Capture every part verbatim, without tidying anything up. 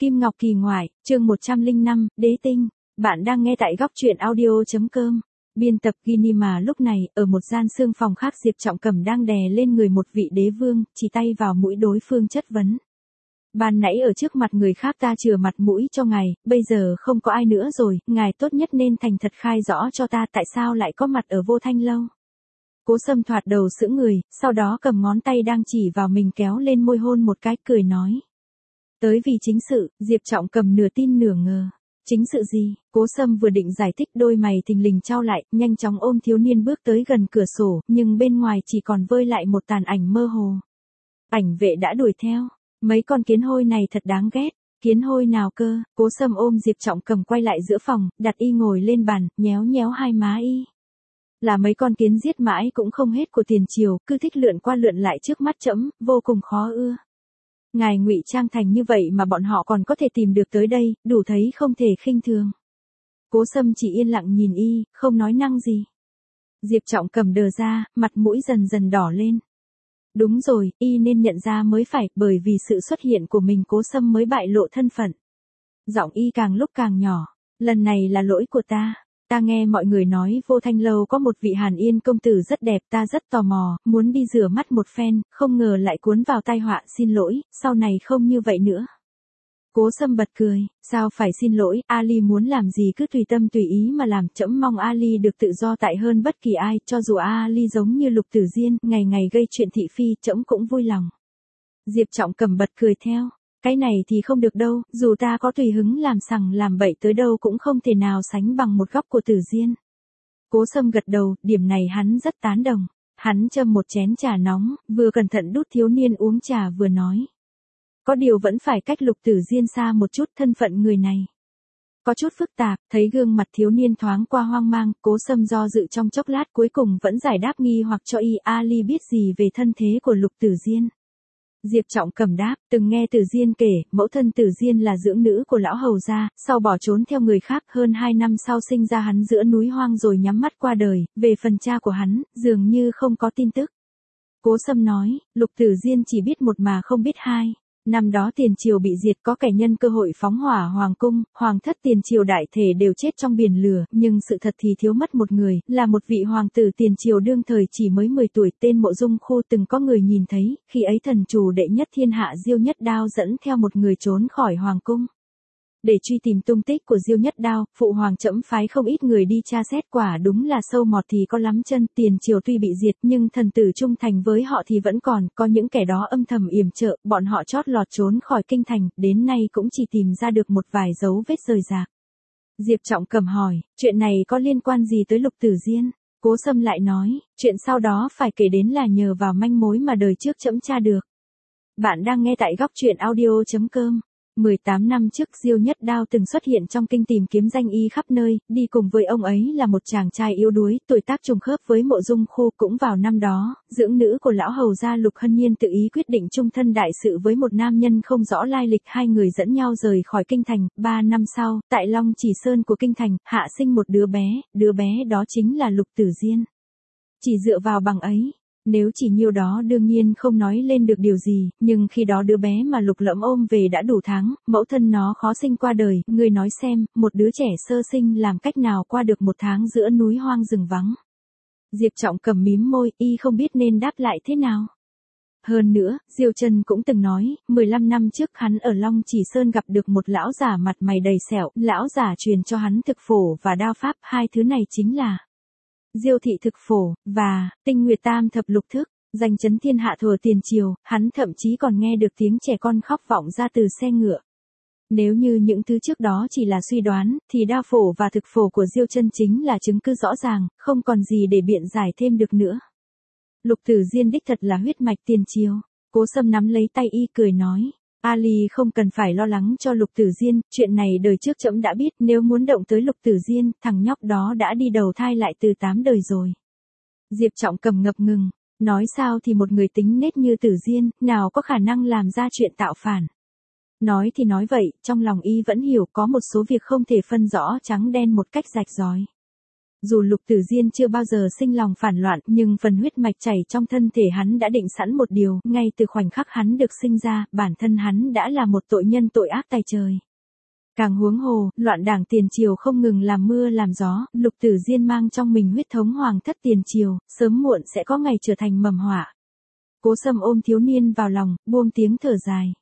Kim Ngọc Kỳ ngoại, chương một trăm lẻ năm, Đế tinh. Bạn đang nghe tại góc truyện audio.com. Biên tập Gini mà lúc này, ở một gian xương phòng khác Diệp Trọng Cẩm đang đè lên người một vị đế vương, chỉ tay vào mũi đối phương chất vấn. Ban nãy ở trước mặt người khác ta chừa mặt mũi cho ngài, bây giờ không có ai nữa rồi, ngài tốt nhất nên thành thật khai rõ cho ta tại sao lại có mặt ở Vô Thanh Lâu. Cố Sâm thoạt đầu sững người, sau đó cầm ngón tay đang chỉ vào mình kéo lên môi hôn một cái, cười nói. Tới vì chính sự, Diệp Trọng Cẩm nửa tin nửa ngờ. Chính sự gì? Cố Sâm vừa định giải thích đôi mày thình lình trao lại, nhanh chóng ôm thiếu niên bước tới gần cửa sổ, nhưng bên ngoài chỉ còn vơi lại một tàn ảnh mơ hồ. Ảnh vệ đã đuổi theo. Mấy con kiến hôi này thật đáng ghét. Kiến hôi nào cơ? Cố Sâm ôm Diệp Trọng Cẩm quay lại giữa phòng, đặt y ngồi lên bàn, nhéo nhéo hai má y. Là mấy con kiến giết mãi cũng không hết của tiền triều, cứ thích lượn qua lượn lại trước mắt trẫm, vô cùng khó ưa. Ngài ngụy trang thành như vậy mà bọn họ còn có thể tìm được tới đây, đủ thấy không thể khinh thường. Cố Sâm chỉ yên lặng nhìn y, không nói năng gì. Diệp Trọng Cẩm đờ ra, mặt mũi dần dần đỏ lên. Đúng rồi, y nên nhận ra mới phải, bởi vì sự xuất hiện của mình Cố Sâm mới bại lộ thân phận. Giọng y càng lúc càng nhỏ, lần này là lỗi của ta. Ta nghe mọi người nói Vô Thanh Lâu có một vị Hàn Yên công tử rất đẹp, ta rất tò mò, muốn đi rửa mắt một phen, không ngờ lại cuốn vào tai họa, xin lỗi, sau này không như vậy nữa. Cố Sâm bật cười, sao phải xin lỗi, Ali muốn làm gì cứ tùy tâm tùy ý mà làm, trẫm mong Ali được tự do tại hơn bất kỳ ai, cho dù Ali giống như Lục Tử Diên, ngày ngày gây chuyện thị phi, trẫm cũng vui lòng. Diệp Trọng Cẩm bật cười theo. Cái này thì không được đâu, dù ta có tùy hứng làm sằng làm bậy tới đâu cũng không thể nào sánh bằng một góc của Tử Diên. Cố Sâm gật đầu, điểm này hắn rất tán đồng. Hắn châm một chén trà nóng, vừa cẩn thận đút thiếu niên uống trà vừa nói. Có điều vẫn phải cách Lục Tử Diên xa một chút, thân phận người này có chút phức tạp, thấy gương mặt thiếu niên thoáng qua hoang mang, Cố Sâm do dự trong chốc lát cuối cùng vẫn giải đáp nghi hoặc cho y. Ali biết gì về thân thế của Lục Tử Diên? Diệp Trọng Cẩm đáp, từng nghe Tử Diên kể, mẫu thân Tử Diên là dưỡng nữ của lão hầu gia, sau bỏ trốn theo người khác, hơn hai năm sau sinh ra hắn giữa núi hoang rồi nhắm mắt qua đời, về phần cha của hắn, dường như không có tin tức. Cố Sâm nói, Lục Tử Diên chỉ biết một mà không biết hai. Năm đó tiền triều bị diệt, có kẻ nhân cơ hội phóng hỏa hoàng cung, hoàng thất tiền triều đại thể đều chết trong biển lửa, nhưng sự thật thì thiếu mất một người, là một vị hoàng tử tiền triều đương thời chỉ mới mười tuổi, tên Mộ Dung Khu. Từng có người nhìn thấy, khi ấy thần chủ đệ nhất thiên hạ Diêu Nhất Đao dẫn theo một người trốn khỏi hoàng cung. Để truy tìm tung tích của Diêu Nhất Đao, phụ hoàng trẫm phái không ít người đi tra xét, quả đúng là sâu mọt thì có lắm chân, tiền triều tuy bị diệt nhưng thần tử trung thành với họ thì vẫn còn, có những kẻ đó âm thầm yểm trợ, bọn họ chót lọt trốn khỏi kinh thành, đến nay cũng chỉ tìm ra được một vài dấu vết rời rạc. Diệp Trọng Cẩm hỏi, chuyện này có liên quan gì tới Lục Tử Diên? Cố Sâm lại nói, chuyện sau đó phải kể đến là nhờ vào manh mối mà đời trước trẫm tra được. Bạn đang nghe tại góc truyện audio.com. mười tám năm trước Diêu Nhất Đao từng xuất hiện trong kinh tìm kiếm danh y khắp nơi, đi cùng với ông ấy là một chàng trai yếu đuối, tuổi tác trùng khớp với Mộ Dung Khu. Cũng vào năm đó, dưỡng nữ của lão hầu gia Lục Hân Nhiên tự ý quyết định chung thân đại sự với một nam nhân không rõ lai lịch, hai người dẫn nhau rời khỏi kinh thành. Ba năm sau, tại Long Chỉ Sơn của kinh thành, hạ sinh một đứa bé, đứa bé đó chính là Lục Tử Diên. Chỉ dựa vào bằng ấy, nếu chỉ nhiêu đó đương nhiên không nói lên được điều gì, nhưng khi đó đứa bé mà Lục Lẫm ôm về đã đủ tháng, mẫu thân nó khó sinh qua đời, ngươi nói xem, một đứa trẻ sơ sinh làm cách nào qua được một tháng giữa núi hoang rừng vắng. Diệp Trọng Cẩm mím môi, y không biết nên đáp lại thế nào. Hơn nữa, Diêu Trần cũng từng nói, mười lăm năm trước hắn ở Long Chỉ Sơn gặp được một lão giả mặt mày đầy sẹo, lão giả truyền cho hắn thực phổ và đao pháp, hai thứ này chính là Diêu thị thực phổ, và Tinh Nguyệt Tam thập lục thức, danh chấn thiên hạ thuở tiền triều, hắn thậm chí còn nghe được tiếng trẻ con khóc vọng ra từ xe ngựa. Nếu như những thứ trước đó chỉ là suy đoán, thì đao phổ và thực phổ của Diêu Chân chính là chứng cứ rõ ràng, không còn gì để biện giải thêm được nữa. Lục Tử Diên đích thật là huyết mạch tiền triều. Cố Sâm nắm lấy tay y cười nói. Ali không cần phải lo lắng cho Lục Tử Diên, chuyện này đời trước trẫm đã biết, nếu muốn động tới Lục Tử Diên, thằng nhóc đó đã đi đầu thai lại từ tám đời rồi. Diệp Trọng Cẩm ngập ngừng, nói sao thì một người tính nết như Tử Diên, nào có khả năng làm ra chuyện tạo phản. Nói thì nói vậy, trong lòng y vẫn hiểu có một số việc không thể phân rõ trắng đen một cách rạch ròi. Dù Lục Tử Diên chưa bao giờ sinh lòng phản loạn, nhưng phần huyết mạch chảy trong thân thể hắn đã định sẵn một điều, ngay từ khoảnh khắc hắn được sinh ra, bản thân hắn đã là một tội nhân tội ác tày trời. Càng huống hồ, loạn đảng tiền triều không ngừng làm mưa làm gió, Lục Tử Diên mang trong mình huyết thống hoàng thất tiền triều, sớm muộn sẽ có ngày trở thành mầm họa. Cố Sâm ôm thiếu niên vào lòng, buông tiếng thở dài.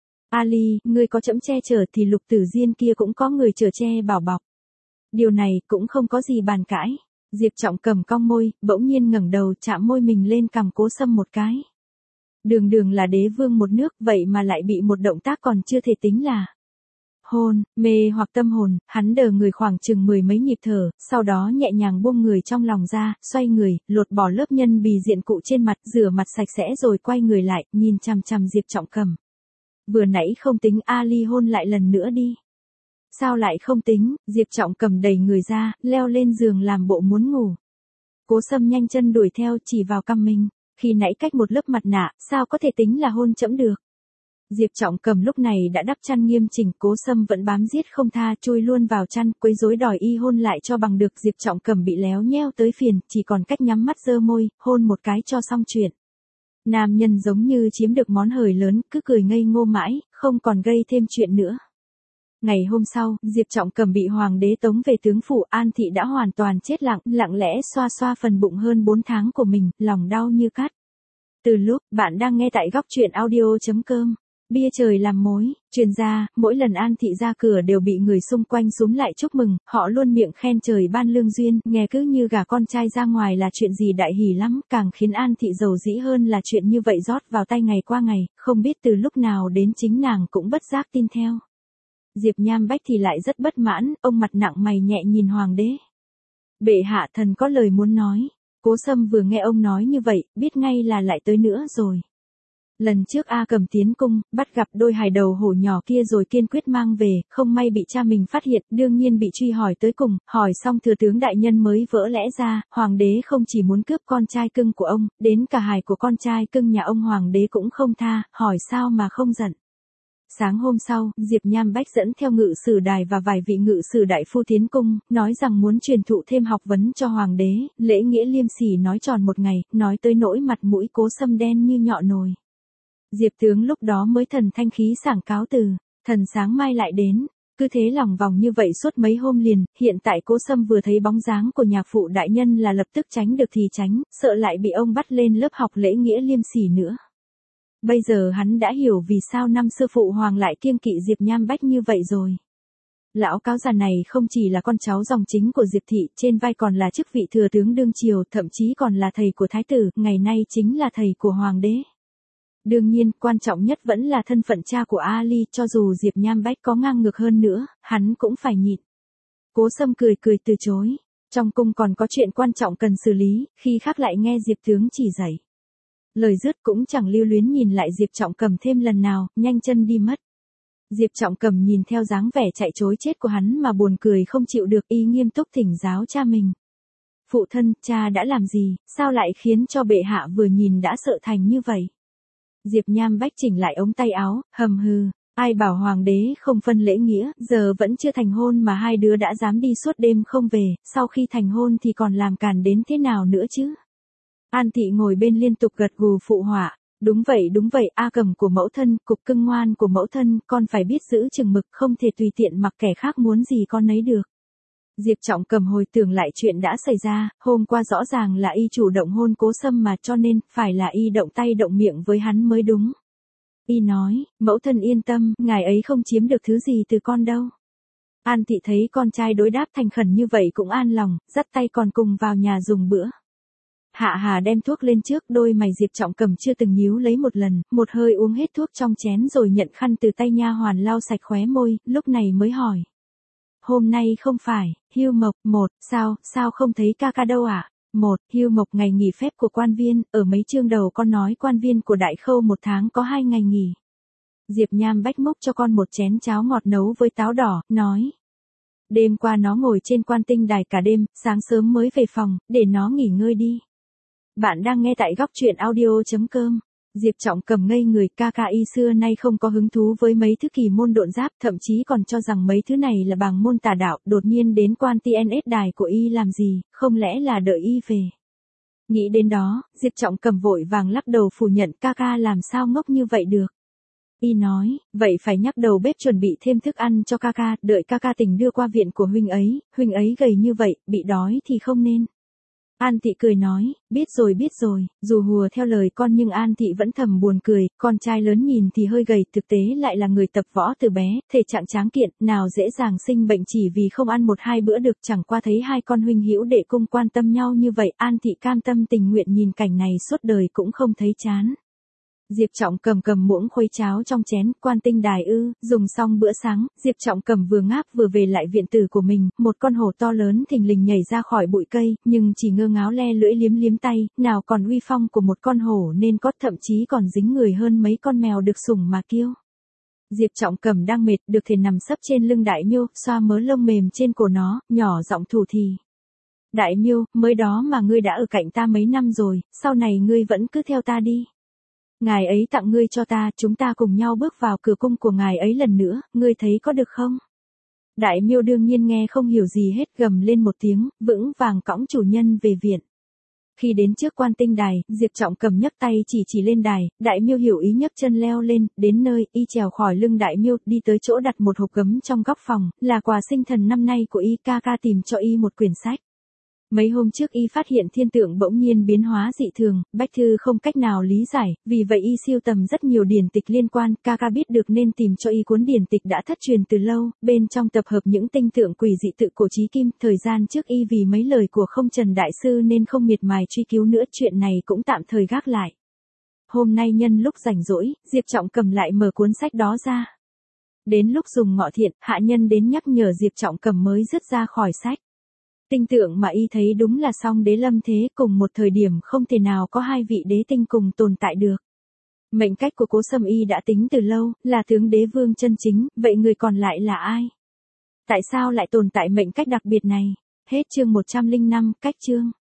Ali, ngươi có trẫm che chở thì Lục Tử Diên kia cũng có người chở che bảo bọc. Điều này cũng không có gì bàn cãi. Diệp Trọng Cầm cong môi, bỗng nhiên ngẩng đầu chạm môi mình lên cằm Cố Sâm một cái. Đường đường là đế vương một nước, vậy mà lại bị một động tác còn chưa thể tính là hôn, mê hoặc tâm hồn. Hắn đờ người khoảng chừng mười mấy nhịp thở, sau đó nhẹ nhàng buông người trong lòng ra, xoay người, lột bỏ lớp nhân bì diện cụ trên mặt, rửa mặt sạch sẽ rồi quay người lại, nhìn chằm chằm Diệp Trọng Cầm. Vừa nãy không tính Ali hôn lại lần nữa đi. Sao lại không tính? Diệp Trọng Cầm đẩy người ra, leo lên giường làm bộ muốn ngủ. Cố Sâm nhanh chân đuổi theo, chỉ vào cằm mình. Khi nãy cách một lớp mặt nạ, sao có thể tính là hôn trẫm được? Diệp Trọng Cầm lúc này đã đắp chăn nghiêm chỉnh, Cố Sâm vẫn bám giết không tha, chui luôn vào chăn, quấy rối đòi y hôn lại cho bằng được. Diệp Trọng Cầm bị léo nheo tới phiền, chỉ còn cách nhắm mắt giơ môi, hôn một cái cho xong chuyện. Nam nhân giống như chiếm được món hời lớn, cứ cười ngây ngô mãi, không còn gây thêm chuyện nữa. Ngày hôm sau, Diệp Trọng Cầm bị hoàng đế tống về tướng phủ, An Thị đã hoàn toàn chết lặng, lặng lẽ xoa xoa phần bụng hơn bốn tháng của mình, lòng đau như cắt. Từ lúc bạn đang nghe tại góc truyện audio chấm com, bia trời làm mối, truyền ra, mỗi lần An Thị ra cửa đều bị người xung quanh xúm lại chúc mừng, họ luôn miệng khen trời ban lương duyên, nghe cứ như gả con trai ra ngoài là chuyện gì đại hỉ lắm, càng khiến An Thị giàu dĩ hơn là chuyện như vậy rót vào tay ngày qua ngày, không biết từ lúc nào đến chính nàng cũng bất giác tin theo. Diệp Nham Bách thì lại rất bất mãn, ông mặt nặng mày nhẹ nhìn hoàng đế. Bệ hạ thần có lời muốn nói. Cố Sâm vừa nghe ông nói như vậy, biết ngay là lại tới nữa rồi. Lần trước A Cầm tiến cung, bắt gặp đôi hài đầu hổ nhỏ kia rồi kiên quyết mang về, không may bị cha mình phát hiện, đương nhiên bị truy hỏi tới cùng, hỏi xong thừa tướng đại nhân mới vỡ lẽ ra, hoàng đế không chỉ muốn cướp con trai cưng của ông, đến cả hài của con trai cưng nhà ông hoàng đế cũng không tha, hỏi sao mà không giận. Sáng hôm sau, Diệp Nham Bách dẫn theo ngự sử đài và vài vị ngự sử đại phu tiến cung, nói rằng muốn truyền thụ thêm học vấn cho hoàng đế, lễ nghĩa liêm sỉ nói tròn một ngày, nói tới nỗi mặt mũi Cố Sâm đen như nhọ nồi. Diệp tướng lúc đó mới thần thanh khí sảng cáo từ, thần sáng mai lại đến, cứ thế lòng vòng như vậy suốt mấy hôm liền, hiện tại Cố Sâm vừa thấy bóng dáng của nhạc phụ đại nhân là lập tức tránh được thì tránh, sợ lại bị ông bắt lên lớp học lễ nghĩa liêm sỉ nữa. Bây giờ hắn đã hiểu vì sao năm xưa phụ hoàng lại kiêng kỵ Diệp Nham Bách như vậy rồi. Lão cáo già này không chỉ là con cháu dòng chính của Diệp thị, trên vai còn là chức vị thừa tướng đương triều, thậm chí còn là thầy của thái tử, ngày nay chính là thầy của hoàng đế. Đương nhiên, quan trọng nhất vẫn là thân phận cha của Ali, cho dù Diệp Nham Bách có ngang ngược hơn nữa, hắn cũng phải nhịn. Cố Sâm cười cười từ chối. Trong cung còn có chuyện quan trọng cần xử lý, khi khác lại nghe Diệp tướng chỉ dạy. Lời dứt cũng chẳng lưu luyến nhìn lại Diệp Trọng Cầm thêm lần nào, nhanh chân đi mất. Diệp Trọng Cầm nhìn theo dáng vẻ chạy trối chết của hắn mà buồn cười không chịu được, y nghiêm túc thỉnh giáo cha mình. Phụ thân, cha đã làm gì, sao lại khiến cho bệ hạ vừa nhìn đã sợ thành như vậy? Diệp Nham Bách chỉnh lại ống tay áo, hầm hừ, ai bảo hoàng đế không phân lễ nghĩa, giờ vẫn chưa thành hôn mà hai đứa đã dám đi suốt đêm không về, sau khi thành hôn thì còn làm càn đến thế nào nữa chứ? An Thị ngồi bên liên tục gật gù phụ họa, đúng vậy đúng vậy, A Cầm của mẫu thân, cục cưng ngoan của mẫu thân, con phải biết giữ chừng mực, không thể tùy tiện mặc kẻ khác muốn gì con nấy được. Diệp Trọng Cầm hồi tưởng lại chuyện đã xảy ra, hôm qua rõ ràng là y chủ động hôn Cố Sâm mà, cho nên, phải là y động tay động miệng với hắn mới đúng. Y nói, mẫu thân yên tâm, ngài ấy không chiếm được thứ gì từ con đâu. An Thị thấy con trai đối đáp thành khẩn như vậy cũng an lòng, dắt tay con cùng vào nhà dùng bữa. Hạ Hà đem thuốc lên trước, đôi mày Diệp Trọng Cầm chưa từng nhíu lấy một lần, một hơi uống hết thuốc trong chén rồi nhận khăn từ tay nha hoàn lau sạch khóe môi, lúc này mới hỏi. Hôm nay không phải, Hưu Mộc, một, sao, sao không thấy ca ca đâu ạ? À? Một, Hưu Mộc ngày nghỉ phép của quan viên, ở mấy chương đầu con nói quan viên của Đại Khâu một tháng có hai ngày nghỉ. Diệp Nham Bách múc cho con một chén cháo ngọt nấu với táo đỏ, nói. Đêm qua nó ngồi trên quan tinh đài cả đêm, sáng sớm mới về phòng, để nó nghỉ ngơi đi. Bạn đang nghe tại góc truyện audio chấm com. Diệp Trọng Cầm ngây người, ca ca y xưa nay không có hứng thú với mấy thứ kỳ môn độn giáp, thậm chí còn cho rằng mấy thứ này là bàng môn tà đạo, đột nhiên đến quan tê en ét đài của y làm gì, không lẽ là đợi y về. Nghĩ đến đó, Diệp Trọng Cầm vội vàng lắc đầu phủ nhận, ca ca làm sao ngốc như vậy được. Y nói, vậy phải nhắc đầu bếp chuẩn bị thêm thức ăn cho ca ca, đợi ca ca tỉnh đưa qua viện của huynh ấy, huynh ấy gầy như vậy, bị đói thì không nên. An Thị cười nói, biết rồi biết rồi, dù hùa theo lời con nhưng An Thị vẫn thầm buồn cười, con trai lớn nhìn thì hơi gầy, thực tế lại là người tập võ từ bé, thể trạng tráng kiện, nào dễ dàng sinh bệnh chỉ vì không ăn một hai bữa được, chẳng qua thấy hai con huynh hữu đệ cung quan tâm nhau như vậy, An Thị cam tâm tình nguyện nhìn cảnh này suốt đời cũng không thấy chán. Diệp Trọng Cầm cầm muỗng khuấy cháo trong chén, quan tinh đài ư, dùng xong bữa sáng, Diệp Trọng Cầm vừa ngáp vừa về lại viện tử của mình, một con hổ to lớn thình lình nhảy ra khỏi bụi cây, nhưng chỉ ngơ ngáo le lưỡi liếm liếm tay, nào còn uy phong của một con hổ nên có, thậm chí còn dính người hơn mấy con mèo được sủng mà kiêu. Diệp Trọng Cầm đang mệt, được thể nằm sấp trên lưng Đại Miêu, xoa mớ lông mềm trên cổ nó, nhỏ giọng thủ thỉ. Đại Miêu, mới đó mà ngươi đã ở cạnh ta mấy năm rồi, sau này ngươi vẫn cứ theo ta đi. Ngài ấy tặng ngươi cho ta, chúng ta cùng nhau bước vào cửa cung của ngài ấy lần nữa, ngươi thấy có được không? Đại Miêu đương nhiên nghe không hiểu gì hết, gầm lên một tiếng, vững vàng cõng chủ nhân về viện. Khi đến trước quan tinh đài, Diệp Trọng Cầm nhấc tay chỉ chỉ lên đài, Đại Miêu hiểu ý nhấc chân leo lên, đến nơi, y trèo khỏi lưng Đại Miêu, đi tới chỗ đặt một hộp gấm trong góc phòng, là quà sinh thần năm nay của y, ca ca tìm cho y một quyển sách. Mấy hôm trước y phát hiện thiên tượng bỗng nhiên biến hóa dị thường, Bách Thư không cách nào lý giải, vì vậy y siêu tầm rất nhiều điển tịch liên quan, ca ca biết được nên tìm cho y cuốn điển tịch đã thất truyền từ lâu, bên trong tập hợp những tinh tượng quỷ dị tự cổ chí kim, thời gian trước y vì mấy lời của Không Trần Đại Sư nên không miệt mài truy cứu nữa, chuyện này cũng tạm thời gác lại. Hôm nay nhân lúc rảnh rỗi, Diệp Trọng Cầm lại mở cuốn sách đó ra. Đến lúc dùng ngọ thiện, hạ nhân đến nhắc nhở Diệp Trọng Cầm mới dứt ra khỏi sách. Tinh tượng mà y thấy đúng là song đế lâm thế, cùng một thời điểm không thể nào có hai vị đế tinh cùng tồn tại được. Mệnh cách của Cố Sâm y đã tính từ lâu, là tướng đế vương chân chính, vậy người còn lại là ai? Tại sao lại tồn tại mệnh cách đặc biệt này? Hết chương một trăm lẻ năm, cách chương.